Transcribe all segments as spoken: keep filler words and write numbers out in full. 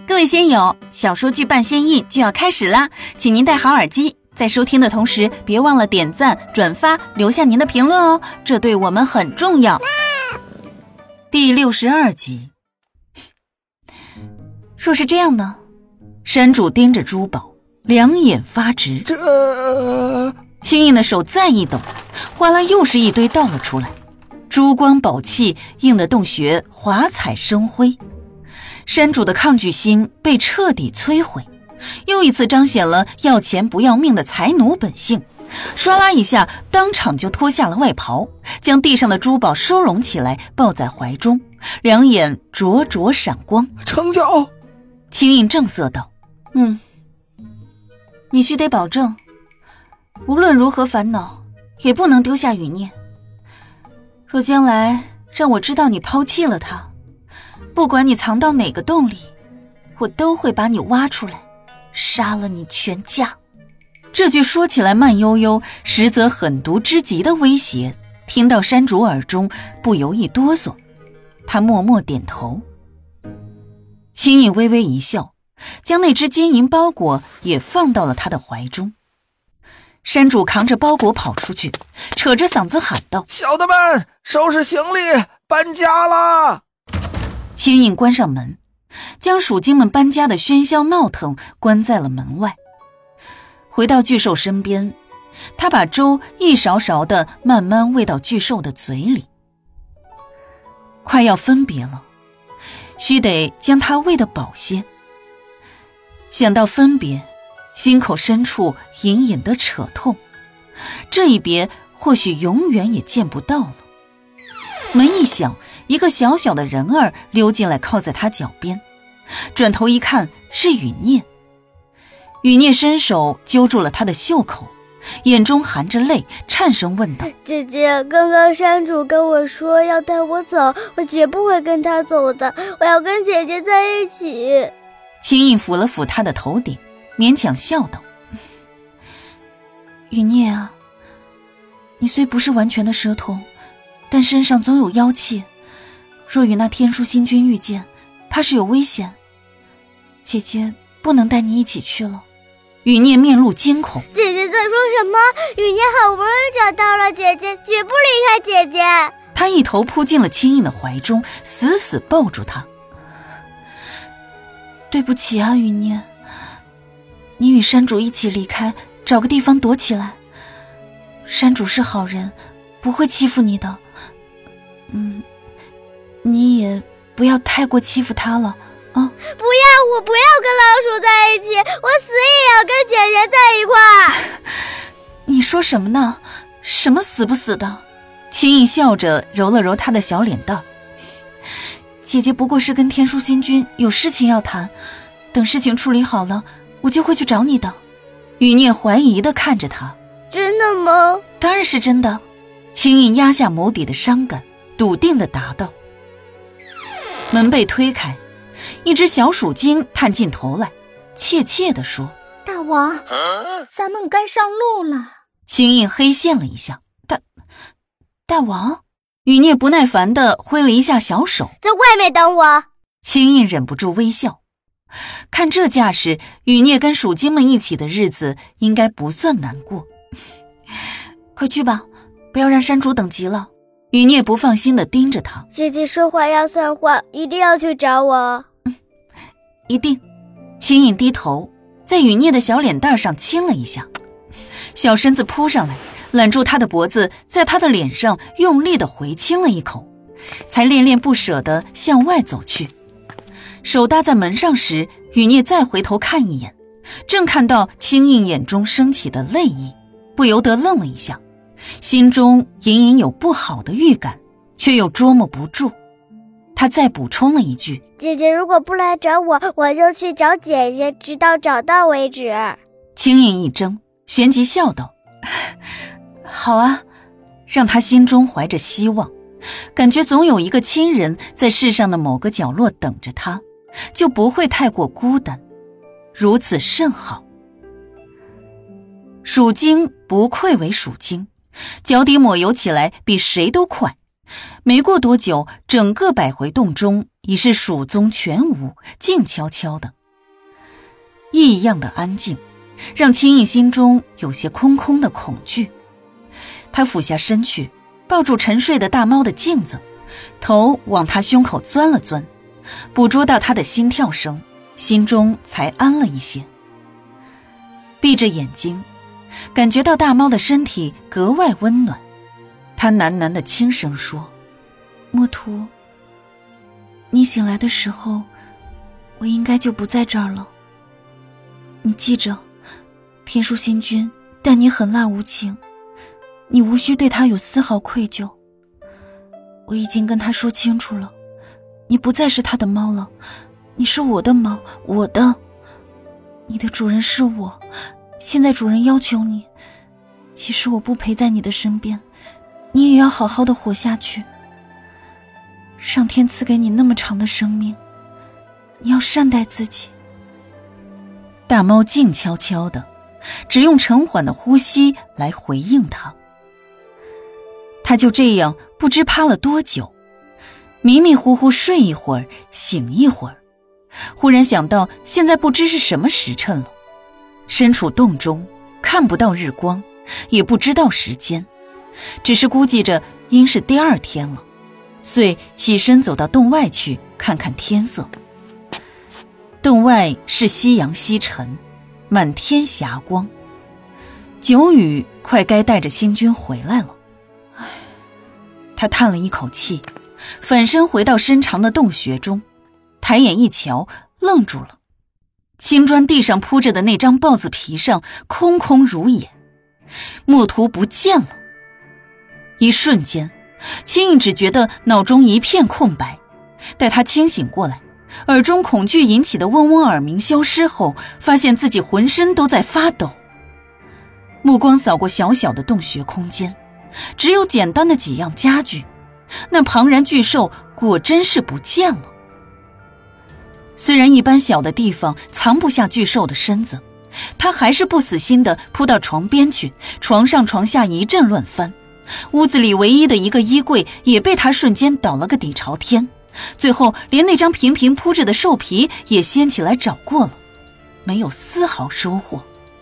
各位仙友，小说剧伴仙印就要开始啦，请您戴好耳机，在收听的同时别忘了点赞、转发，留下您的评论哦，这对我们很重要。第六十二集。若是这样呢？山主盯着珠宝，两眼发直。 这青印的手再一抖，哗啦又是一堆倒了出来，珠光宝气映得洞穴华彩生辉。山主的抗拒心被彻底摧毁，又一次彰显了要钱不要命的财奴本性。唰啦一下，当场就脱下了外袍，将地上的珠宝收拢起来，抱在怀中，两眼灼灼闪光。 成交！ 青印正色道：嗯，你须得保证，无论如何烦恼，也不能丢下余念。若将来让我知道你抛弃了他，不管你藏到哪个洞里，我都会把你挖出来，杀了你全家。这句说起来慢悠悠，实则狠毒之极的威胁，听到山主耳中，不由一哆嗦。他默默点头。青印微微一笑，将那只金银包裹也放到了他的怀中。山主扛着包裹跑出去，扯着嗓子喊道： 小的们，收拾行李，搬家啦！ 青印关上门，将属精们搬家的喧嚣闹腾关在了门外。回到巨兽身边，他把粥一勺勺的慢慢喂到巨兽的嘴里。快要分别了，须得将它喂得饱些。想到分别，心口深处隐隐的扯痛，这一别或许永远也见不到了。门一响，一个小小的人儿溜进来，靠在他脚边，转头一看是雨念。雨念伸手揪住了他的袖口，眼中含着泪，颤声问道： 姐姐，刚刚山主跟我说要带我走，我绝不会跟他走的，我要跟姐姐在一起。 青印抚了抚他的头顶，勉强笑道：雨念啊，你虽不是完全的蛇童，但身上总有妖气，若与那天书星君遇见，怕是有危险，姐姐不能带你一起去了。雨念面露惊恐： 姐姐在说什么？雨念好不容易找到了姐姐，绝不离开姐姐。 他一头扑进了青印的怀中，死死抱住她。对不起啊，雨念，你与山主一起离开，找个地方躲起来。山主是好人，不会欺负你的。嗯，你也不要太过欺负他了啊！ 不要，我不要跟老鼠在一起，我死也要跟姐姐在一块儿。 你说什么呢？什么死不死的？青印笑着揉了揉他的小脸蛋。姐姐不过是跟天书星君有事情要谈，等事情处理好了，我就会去找你的。雨念怀疑地看着他。 真的吗？ 当然是真的。青印压下眸底的伤感，笃定地答道。门被推开，一只小鼠精探进头来，怯怯地说： 大王，咱们该上路了。 青印黑线了一下。大大王？雨念不耐烦地挥了一下小手， 在外面等我。 青印忍不住微笑，看这架势，雨念跟鼠精们一起的日子应该不算难过。快去吧，不要让山主等急了。雨念不放心地盯着他。 姐姐说话要算话，一定要去找我。 嗯，一定。青印低头，在雨念的小脸蛋上亲了一下，小身子扑上来，揽住他的脖子，在他的脸上用力地回亲了一口，才恋恋不舍地向外走去。手搭在门上时，雨念再回头看一眼，正看到青印眼中升起的泪意，不由得愣了一下，心中隐隐有不好的预感，却又捉摸不住。他再补充了一句： 姐姐如果不来找我，我就去找姐姐，直到找到为止。 青印一怔，旋即笑道：好啊，让他心中怀着希望，感觉总有一个亲人在世上的某个角落等着他，就不会太过孤单，如此甚好。鼠精不愧为鼠精，脚底抹油起来比谁都快，没过多久，整个百回洞中已是鼠踪全无，静悄悄的。 异样的安静，让青印心中有些空空的恐惧。他俯下身去，抱住沉睡的大猫的颈子，头往他胸口钻了钻，捕捉到他的心跳声，心中才安了一些。闭着眼睛，感觉到大猫的身体格外温暖，他喃喃地轻声说：墨图，你醒来的时候，我应该就不在这儿了。你记着，天书星君待你狠辣无情，你无需对他有丝毫愧疚。我已经跟他说清楚了，你不再是他的猫了，你是我的猫，我的。你的主人是我，现在主人要求你，即使我不陪在你的身边，你也要好好的活下去。上天赐给你那么长的生命，你要善待自己。大猫静悄悄的，只用沉缓的呼吸来回应他。他就这样不知趴了多久，迷迷糊糊睡一会儿，醒一会儿，忽然想到现在不知是什么时辰了，身处洞中，看不到日光，也不知道时间，只是估计着应是第二天了，遂起身走到洞外去看看天色。洞外是夕阳西沉，满天霞光，九雨快该带着星君回来了。他叹了一口气，反身回到深长的洞穴中，抬眼一瞧，愣住了。青砖地上铺着的那张豹子皮上空空如也，墨图不见了。一瞬间，青印只觉得脑中一片空白，待他清醒过来，耳中恐惧引起的嗡嗡耳鸣消失后，发现自己浑身都在发抖。目光扫过小小的洞穴空间，只有简单的几样家具，那庞然巨兽果真是不见了。虽然一般小的地方藏不下巨兽的身子，他还是不死心地扑到床边去，床上床下一阵乱翻，屋子里唯一的一个衣柜也被他瞬间倒了个底朝天，最后连那张平平铺着的兽皮也掀起来找过了，没有丝毫收获。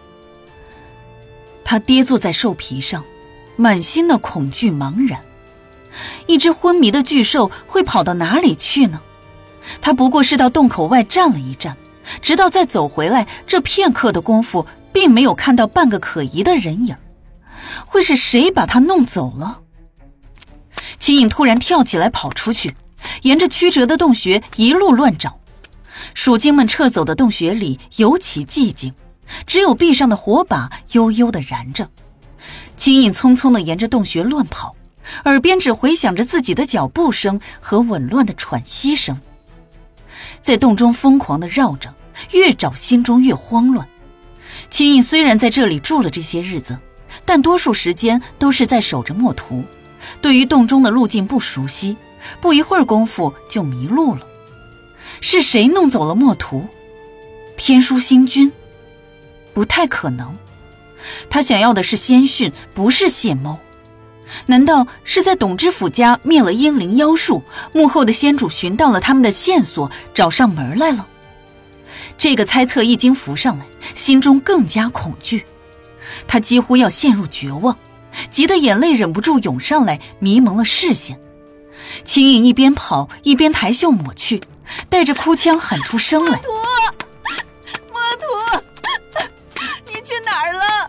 他跌坐在兽皮上，满心的恐惧茫然。一只昏迷的巨兽会跑到哪里去呢？他不过是到洞口外站了一站，直到再走回来，这片刻的功夫并没有看到半个可疑的人影。会是谁把他弄走了？秦颖突然跳起来跑出去，沿着曲折的洞穴一路乱找。鼠精们撤走的洞穴里尤其寂静，只有壁上的火把悠悠地燃着。秦颖匆匆地沿着洞穴乱跑，耳边只回响着自己的脚步声和紊乱的喘息声。在洞中疯狂地绕着，越找心中越慌乱。秦颖虽然在这里住了这些日子，但多数时间都是在守着墨图，对于洞中的路径不熟悉，不一会儿功夫就迷路了。是谁弄走了墨图？天书星君？不太可能，他想要的是仙训，不是谢猫。难道是在董知府家灭了英灵妖术，幕后的仙主寻到了他们的线索，找上门来了？这个猜测一经浮上来，心中更加恐惧，他几乎要陷入绝望，急得眼泪忍不住涌上来，迷蒙了视线。秦颖一边跑一边抬袖抹去，带着哭腔喊出声来： 墨图，墨图，你去哪儿了？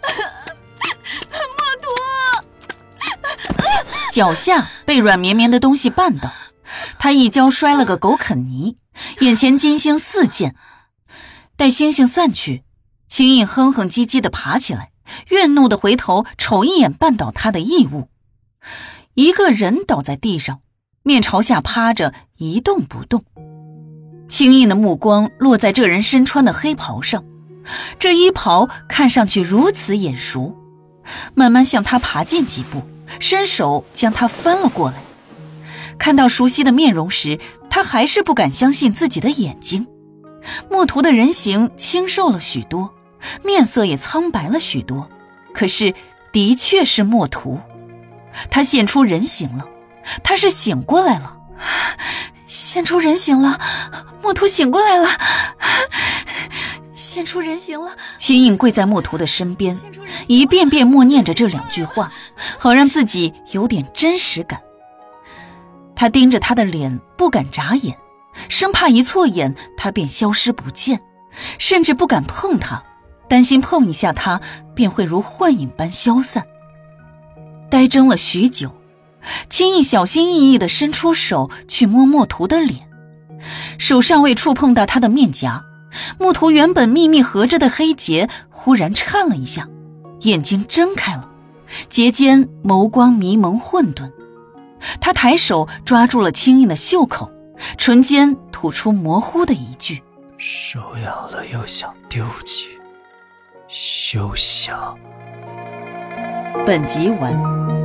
墨图！ 脚下被软绵绵的东西绊倒，他一跤摔了个狗啃泥，眼前金星四溅。待星星散去，秦颖哼哼唧唧地爬起来，怨怒地回头瞅一眼绊倒他的异物。一个人倒在地上，面朝下趴着，一动不动。青印的目光落在这人身穿的黑袍上，这衣袍看上去如此眼熟，慢慢向他爬近几步，伸手将他翻了过来。看到熟悉的面容时，他还是不敢相信自己的眼睛。墨图的人形清瘦了许多，面色也苍白了许多，可是的确是墨图。他现出人形了，他是醒过来了，现出人形了，墨图醒过来了。 现出人形了。 秦颖跪在墨图的身边，一遍遍默念着这两句话，好让自己有点真实感。他盯着他的脸，不敢眨眼，生怕一错眼他便消失不见，甚至不敢碰他，担心碰一下他便会如幻影般消散。呆怔了许久，秦颖小心翼翼地伸出手去摸墨图的脸，手尚未触碰到他的面颊，墨图原本密密合着的黑结忽然颤了一下，眼睛睁开了，睫间眸光迷蒙混沌。他抬手抓住了青印的袖口，唇间吐出模糊的一句： 收养了又想丢弃，休想。 本集完。